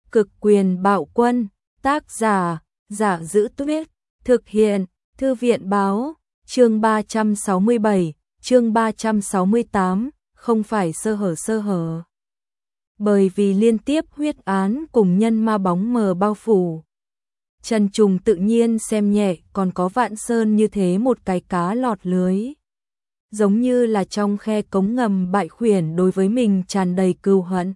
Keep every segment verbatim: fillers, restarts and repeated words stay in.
Cực quyền bạo quân, tác giả, Giả Giữ Tuyết, thực hiện, Thư viện báo, chương ba trăm sáu mươi bảy, chương ba trăm sáu mươi tám, không phải sơ hở sơ hở. Bởi vì liên tiếp huyết án cùng nhân ma bóng mờ bao phủ, Trần Trùng tự nhiên xem nhẹ còn có Vạn Sơn như thế một cái cá lọt lưới. Giống như là trong khe cống ngầm bại khuyển đối với mình tràn đầy cừu hận.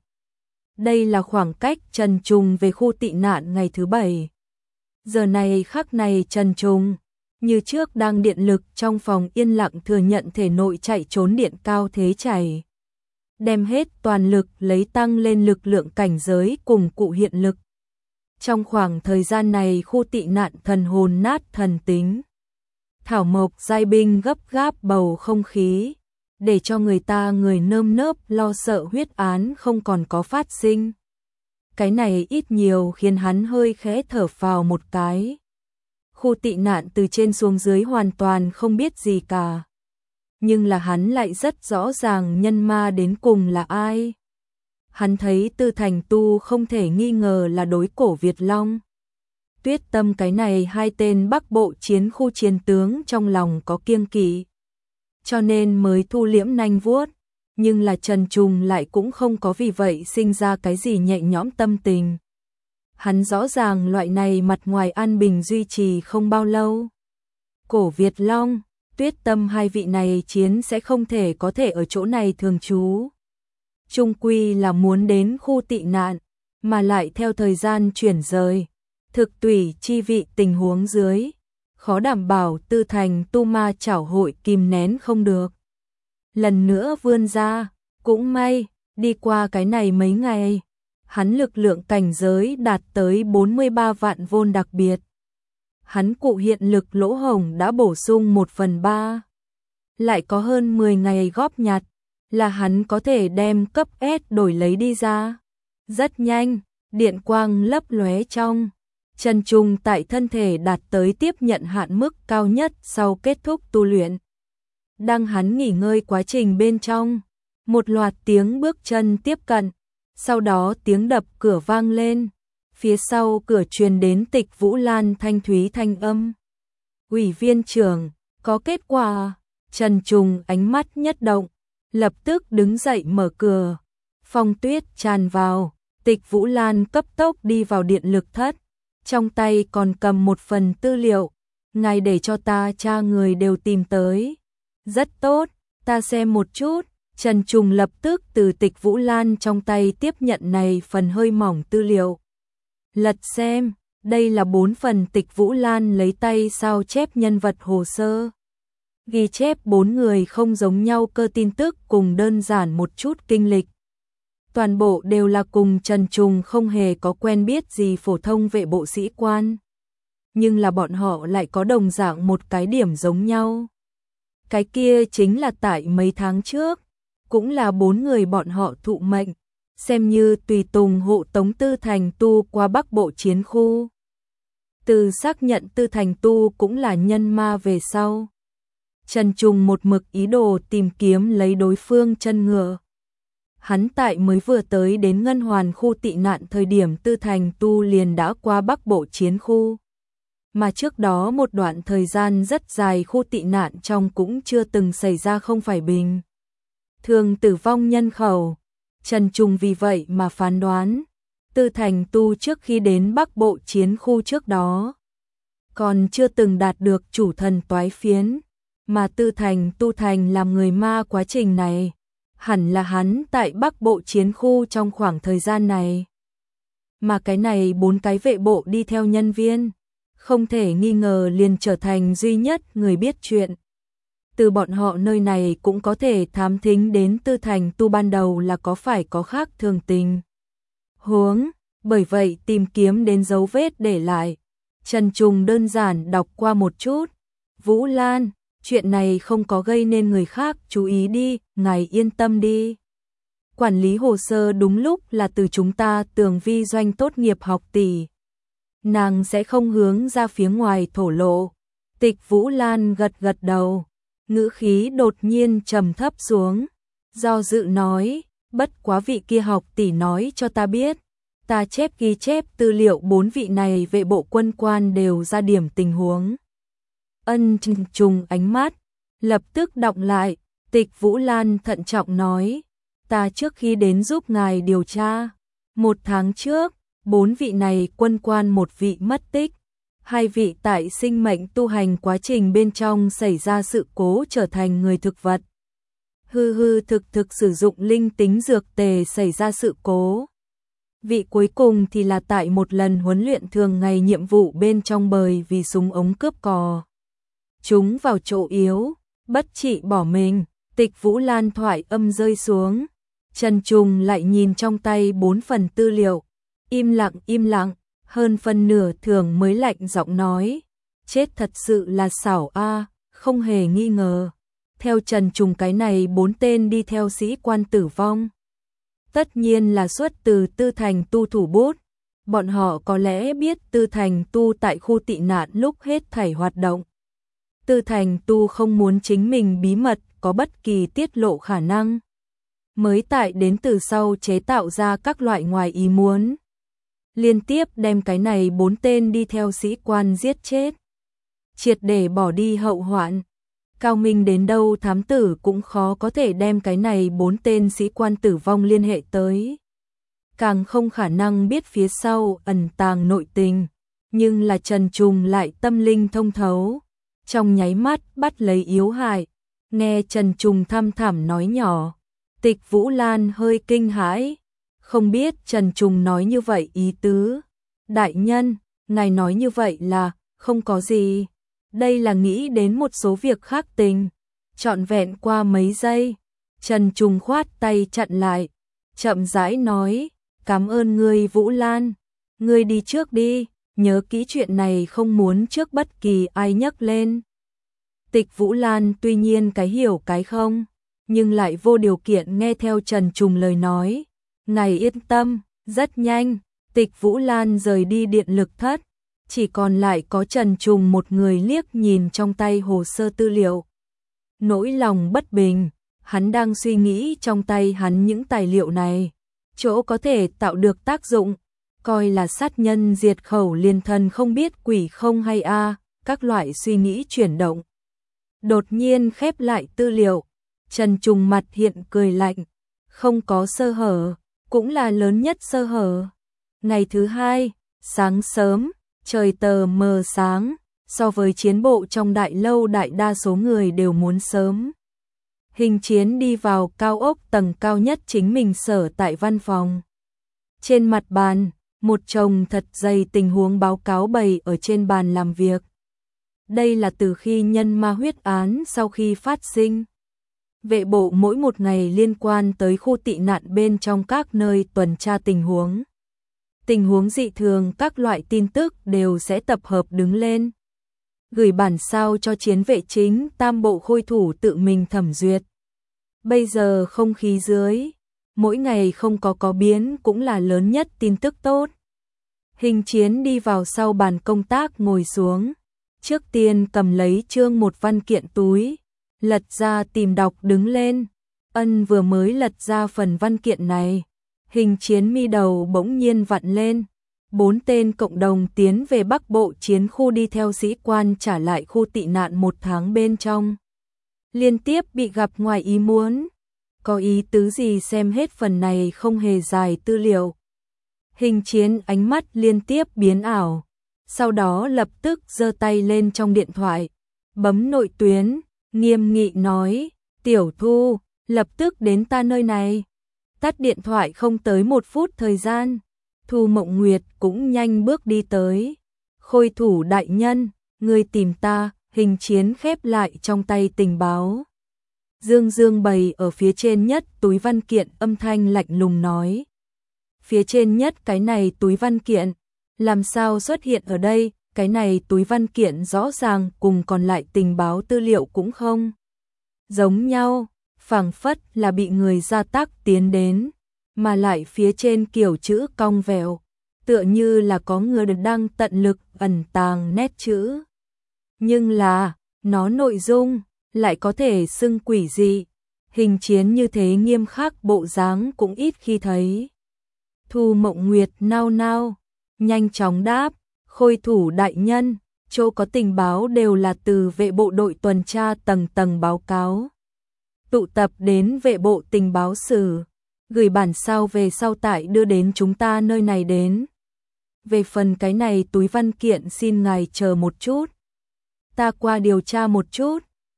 Đây là khoảng cách Trần Trùng về khu tị nạn ngày thứ bảy. Giờ này khắc này Trần Trùng, như trước đang điện lực trong phòng yên lặng thừa nhận thể nội chạy trốn điện cao thế chảy. Đem hết toàn lực lấy tăng lên lực lượng cảnh giới cùng cụ hiện lực. Trong khoảng thời gian này khu tị nạn thần hồn nát thần tính. Thảo mộc giai binh gấp gáp bầu không khí, để cho người ta người nơm nớp lo sợ huyết án không còn có phát sinh. Cái này ít nhiều khiến hắn hơi khẽ thở phào một cái. Khu tị nạn từ trên xuống dưới hoàn toàn không biết gì cả. Nhưng là hắn lại rất rõ ràng nhân ma đến cùng là ai. Hắn thấy Tư Thành Tu không thể nghi ngờ là đối cổ Việt Long. Tuyết Tâm cái này hai tên Bắc Bộ chiến khu chiến tướng trong lòng có kiêng kỵ, cho nên mới thu liễm nanh vuốt, nhưng là Trần Trùng lại cũng không có vì vậy sinh ra cái gì nhẹ nhõm tâm tình. Hắn rõ ràng loại này mặt ngoài an bình duy trì không bao lâu. Cổ Việt Long, Tuyết Tâm hai vị này chiến sẽ không thể có thể ở chỗ này thường trú. Trung quy là muốn đến khu tị nạn, mà lại theo thời gian chuyển rời, thực tùy chi vị tình huống dưới, khó đảm bảo Tư Thành Tu ma chảo hội kìm nén không được. Lần nữa vươn ra, cũng may, đi qua cái này mấy ngày, hắn lực lượng cảnh giới đạt tới bốn mươi ba vạn vôn đặc biệt. Hắn cụ hiện lực lỗ hổng đã bổ sung một phần ba. Lại có hơn mười ngày góp nhặt, là hắn có thể đem cấp S đổi lấy đi ra. Rất nhanh, điện quang lấp lóe trong. Trần Trùng tại thân thể đạt tới tiếp nhận hạn mức cao nhất sau kết thúc tu luyện. Đang hắn nghỉ ngơi quá trình bên trong, một loạt tiếng bước chân tiếp cận, sau đó tiếng đập cửa vang lên, phía sau cửa truyền đến Tịch Vũ Lan thanh thúy thanh âm. Ủy viên trưởng, có kết quả. Trần Trùng ánh mắt nhất động, lập tức đứng dậy mở cửa. Phong tuyết tràn vào, Tịch Vũ Lan cấp tốc đi vào điện lực thất. Trong tay còn cầm một phần tư liệu, ngài để cho ta tra người đều tìm tới. Rất tốt, ta xem một chút. Trần Trùng lập tức từ Tịch Vũ Lan trong tay tiếp nhận này phần hơi mỏng tư liệu. Lật xem, đây là bốn phần Tịch Vũ Lan lấy tay sao chép nhân vật hồ sơ. Ghi chép bốn người không giống nhau cơ tin tức cùng đơn giản một chút kinh lịch. Toàn bộ đều là cùng Trần Trùng không hề có quen biết gì phổ thông vệ bộ sĩ quan. Nhưng là bọn họ lại có đồng dạng một cái điểm giống nhau. Cái kia chính là tại mấy tháng trước, cũng là bốn người bọn họ thụ mệnh, xem như tùy tùng hộ tống Tư Thành Tu qua Bắc Bộ chiến khu. Từ xác nhận Tư Thành Tu cũng là nhân ma về sau, Trần Trùng một mực ý đồ tìm kiếm lấy đối phương chân ngựa. Hắn tại mới vừa tới đến Ngân Hoàn khu tị nạn thời điểm Tư Thành Tu liền đã qua Bắc Bộ chiến khu. Mà trước đó một đoạn thời gian rất dài khu tị nạn trong cũng chưa từng xảy ra không phải bình thường tử vong nhân khẩu. Trần Trùng vì vậy mà phán đoán, Tư Thành Tu trước khi đến Bắc Bộ chiến khu trước đó, còn chưa từng đạt được chủ thần toái phiến, mà Tư Thành Tu thành làm người ma quá trình này. Hẳn là hắn tại Bắc Bộ chiến khu trong khoảng thời gian này. Mà cái này bốn cái vệ bộ đi theo nhân viên, không thể nghi ngờ liền trở thành duy nhất người biết chuyện. Từ bọn họ nơi này cũng có thể thám thính đến Tư Thành Tu ban đầu là có phải có khác thường tình huống, bởi vậy tìm kiếm đến dấu vết để lại. Trần Trùng đơn giản đọc qua một chút. Vũ Lan, chuyện này không có gây nên người khác chú ý đi, ngài yên tâm đi. Quản lý hồ sơ đúng lúc là từ chúng ta Tường Vi doanh tốt nghiệp học tỷ. Nàng sẽ không hướng ra phía ngoài thổ lộ. Tịch Vũ Lan gật gật đầu, ngữ khí đột nhiên trầm thấp xuống. Do dự nói, bất quá vị kia học tỷ nói cho ta biết, Ta chép ghi chép tư liệu bốn vị này vệ bộ quân quan đều ra điểm tình huống. Ân Trùng trùng ánh mắt, lập tức đọng lại, Tịch Vũ Lan thận trọng nói, ta trước khi đến giúp ngài điều tra, một tháng trước, bốn vị này quân quan một vị mất tích, hai vị tại sinh mệnh tu hành quá trình bên trong xảy ra sự cố trở thành người thực vật. Hư hư thực thực sử dụng linh tính dược tề xảy ra sự cố. Vị cuối cùng thì là tại một lần huấn luyện thường ngày nhiệm vụ bên trong bời vì súng ống cướp cò. Chúng vào chỗ yếu, bất trị bỏ mình. Tịch Vũ Lan thoại âm rơi xuống. Trần Trùng lại nhìn trong tay bốn phần tư liệu. Im lặng im lặng, hơn phân nửa thường mới lạnh giọng nói. Chết thật sự là xảo a, không hề nghi ngờ. Theo Trần Trùng cái này bốn tên đi theo sĩ quan tử vong. Tất nhiên là xuất từ Tư Thành Tu thủ bút. Bọn họ có lẽ biết Tư Thành Tu tại khu tị nạn lúc hết thảy hoạt động. Tư Thành Tu không muốn chính mình bí mật có bất kỳ tiết lộ khả năng. Mới tại đến từ sau chế tạo ra các loại ngoài ý muốn. Liên tiếp đem cái này bốn tên đi theo sĩ quan giết chết. Triệt để bỏ đi hậu hoạn. Cao minh đến đâu thám tử cũng khó có thể đem cái này bốn tên sĩ quan tử vong liên hệ tới. Càng không khả năng biết phía sau ẩn tàng nội tình, nhưng là Trần Trùng lại tâm linh thông thấu. Trong nháy mắt bắt lấy yếu hại, nghe Trần Trùng thăm thẳm nói nhỏ. Tịch Vũ Lan hơi kinh hãi, không biết Trần Trùng nói như vậy ý tứ. Đại nhân, ngài nói như vậy là không có gì. Đây là nghĩ đến một số việc khác tình. Trọn vẹn qua mấy giây, Trần Trùng khoát tay chặn lại, chậm rãi nói, cảm ơn ngươi Vũ Lan, ngươi đi trước đi, nhớ kỹ chuyện này không muốn trước bất kỳ ai nhắc lên. Tịch Vũ Lan tuy nhiên cái hiểu cái không, nhưng lại vô điều kiện nghe theo Trần Trùng lời nói. Ngài yên tâm, rất nhanh, Tịch Vũ Lan rời đi điện lực thất. Chỉ còn lại có Trần Trùng một người liếc nhìn trong tay hồ sơ tư liệu. Nỗi lòng bất bình, hắn đang suy nghĩ trong tay hắn những tài liệu này, chỗ có thể tạo được tác dụng, coi là sát nhân diệt khẩu liền thần không biết quỷ không hay a, các loại suy nghĩ chuyển động. Đột nhiên khép lại tư liệu, Trần Trùng mặt hiện cười lạnh, không có sơ hở, cũng là lớn nhất sơ hở. Ngày thứ hai, sáng sớm, trời tờ mờ sáng, so với chiến bộ trong đại lâu đại đa số người đều muốn sớm. Hình Chiến đi vào cao ốc tầng cao nhất chính mình sở tại văn phòng. Trên mặt bàn, một chồng thật dày tình huống báo cáo bày ở trên bàn làm việc. Đây là từ khi nhân ma huyết án sau khi phát sinh. Vệ bộ mỗi một ngày liên quan tới khu tị nạn bên trong các nơi tuần tra tình huống. Tình huống dị thường các loại tin tức đều sẽ tập hợp đứng lên. Gửi bản sao cho chiến vệ chính tam bộ khôi thủ tự mình thẩm duyệt. Bây giờ không khí dưới, mỗi ngày không có có biến cũng là lớn nhất tin tức tốt. Hình Chiến đi vào sau bàn công tác ngồi xuống. Trước tiên cầm lấy chương một văn kiện túi, lật ra tìm đọc đứng lên. Ân vừa mới lật ra phần văn kiện này. Hình Chiến mi đầu bỗng nhiên vặn lên. Bốn tên cộng đồng tiến về Bắc Bộ chiến khu đi theo sĩ quan trả lại khu tị nạn một tháng bên trong. Liên tiếp bị gặp ngoài ý muốn. Có ý tứ gì xem hết phần này không hề dài tư liệu. Hình Chiến ánh mắt liên tiếp biến ảo. Sau đó lập tức giơ tay lên trong điện thoại. Bấm nội tuyến, nghiêm nghị nói, Tiểu Thu, lập tức đến ta nơi này. Tắt điện thoại không tới một phút thời gian. Thu Mộng Nguyệt cũng nhanh bước đi tới. Khôi thủ đại nhân, người tìm ta. Hình Chiến khép lại trong tay tình báo. Dương Dương bày ở phía trên nhất túi văn kiện âm thanh lạnh lùng nói. Phía trên nhất cái này túi văn kiện, làm sao xuất hiện ở đây, cái này túi văn kiện rõ ràng cùng còn lại tình báo tư liệu cũng không giống nhau, phảng phất là bị người gia tác tiến đến, mà lại phía trên kiểu chữ cong vẹo, tựa như là có người đang tận lực ẩn tàng nét chữ. Nhưng là, nó nội dung lại có thể xưng quỷ dị. Hình Chiến như thế nghiêm khắc bộ dáng cũng ít khi thấy. Thu Mộng Nguyệt nao nao, nhanh chóng đáp, Khôi thủ đại nhân, chỗ có tình báo đều là từ vệ bộ đội tuần tra tầng tầng báo cáo. Tụ tập đến vệ bộ tình báo sử, gửi bản sao về sau tại đưa đến chúng ta nơi này đến. Về phần cái này túi văn kiện xin ngài chờ một chút. Ta qua điều tra một chút.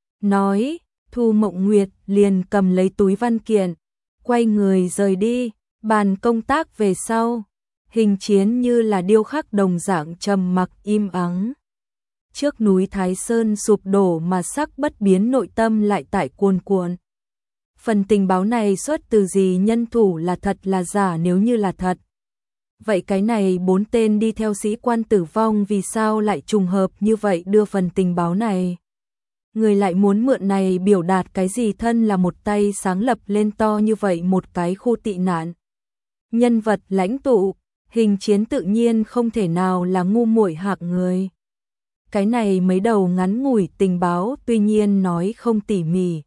Nói, Thu Mộng Nguyệt liền cầm lấy túi văn kiện, quay người rời đi, bàn công tác về sau. Hình Chiến như là điêu khắc đồng dạng trầm mặc im ắng. Trước núi Thái Sơn sụp đổ mà sắc bất biến nội tâm lại tại cuồn cuộn. Phần tình báo này xuất từ gì, nhân thủ là thật là giả, nếu như là thật. Vậy cái này bốn tên đi theo sĩ quan tử vong vì sao lại trùng hợp như vậy đưa phần tình báo này? Người lại muốn mượn này biểu đạt cái gì, thân là một tay sáng lập lên to như vậy một cái khu tị nạn. Nhân vật lãnh tụ, Hình Chiến tự nhiên không thể nào là ngu muội hạng người. Cái này mấy đầu ngắn ngủi tình báo tuy nhiên nói không tỉ mỉ,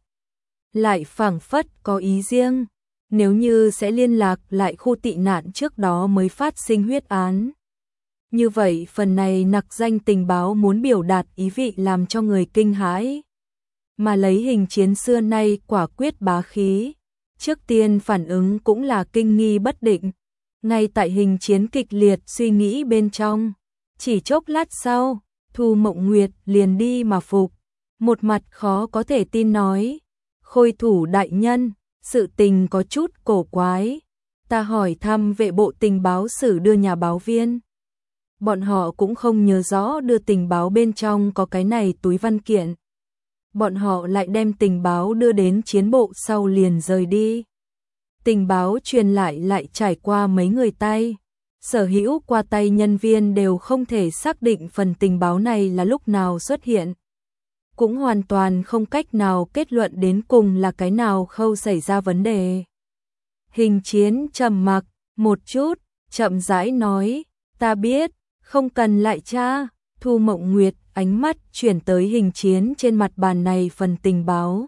lại phảng phất có ý riêng. Nếu như sẽ liên lạc lại khu tị nạn trước đó mới phát sinh huyết án. Như vậy phần này nặc danh tình báo muốn biểu đạt ý vị làm cho người kinh hãi. Mà lấy Hình Chiến xưa nay quả quyết bá khí, trước tiên phản ứng cũng là kinh nghi bất định. Ngay tại Hình Chiến kịch liệt suy nghĩ bên trong, chỉ chốc lát sau, Thu Mộng Nguyệt liền đi mà phục, một mặt khó có thể tin nói, Khôi thủ đại nhân, sự tình có chút cổ quái, ta hỏi thăm vệ bộ tình báo sử đưa nhà báo viên. Bọn họ cũng không nhớ rõ đưa tình báo bên trong có cái này túi văn kiện. Bọn họ lại đem tình báo đưa đến chiến bộ sau liền rời đi. Tình báo truyền lại lại trải qua mấy người tay. Sở hữu qua tay nhân viên đều không thể xác định phần tình báo này là lúc nào xuất hiện. Cũng hoàn toàn không cách nào kết luận đến cùng là cái nào khâu xảy ra vấn đề. Hình Chiến trầm mặc một chút, chậm rãi nói, ta biết, không cần lại tra. Thu Mộng Nguyệt ánh mắt chuyển tới Hình Chiến trên mặt bàn này phần tình báo.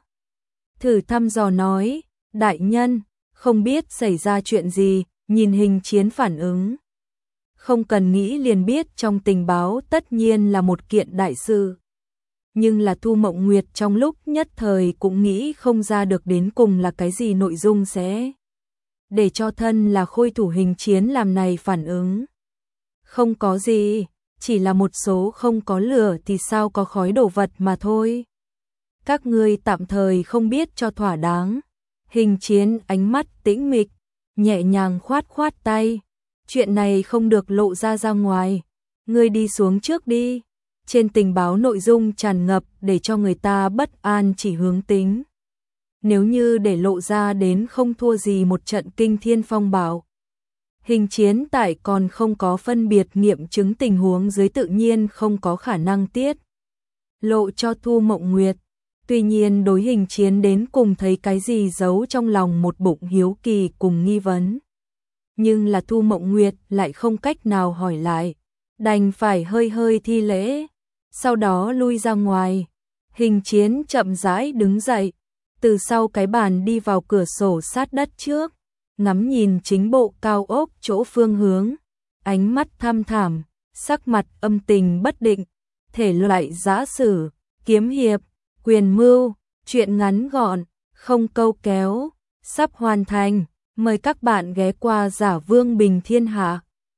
Thử thăm dò nói, đại nhân, không biết xảy ra chuyện gì, nhìn Hình Chiến phản ứng. Không cần nghĩ liền biết trong tình báo tất nhiên là một kiện đại sự. Nhưng là Thu Mộng Nguyệt trong lúc nhất thời cũng nghĩ không ra được đến cùng là cái gì nội dung sẽ để cho thân là khôi thủ Hình Chiến làm này phản ứng. Không có gì, chỉ là một số không có lửa thì sao có khói đổ vật mà thôi. Các ngươi tạm thời không biết cho thỏa đáng. Hình Chiến ánh mắt tĩnh mịch, nhẹ nhàng khoát khoát tay. Chuyện này không được lộ ra ra ngoài. Ngươi đi xuống trước đi. Trên tình báo nội dung tràn ngập để cho người ta bất an chỉ hướng tính. Nếu như để lộ ra đến không thua gì một trận kinh thiên phong bạo. Hình Chiến tại còn không có phân biệt nghiệm chứng tình huống dưới tự nhiên không có khả năng tiết lộ cho Thu Mộng Nguyệt. Tuy nhiên đối Hình Chiến đến cùng thấy cái gì giấu trong lòng một bụng hiếu kỳ cùng nghi vấn. Nhưng là Thu Mộng Nguyệt lại không cách nào hỏi lại, đành phải hơi hơi thi lễ, sau đó lui ra ngoài. Hình Chiến chậm rãi đứng dậy, từ sau cái bàn đi vào cửa sổ sát đất trước, ngắm nhìn chính bộ cao ốc chỗ phương hướng, ánh mắt thăm thẳm, sắc mặt âm tình bất định, thể loại giã sử, kiếm hiệp, quyền mưu, chuyện ngắn gọn, không câu kéo, sắp hoàn thành, mời các bạn ghé qua Giả Vương Bình Thiên Hạ.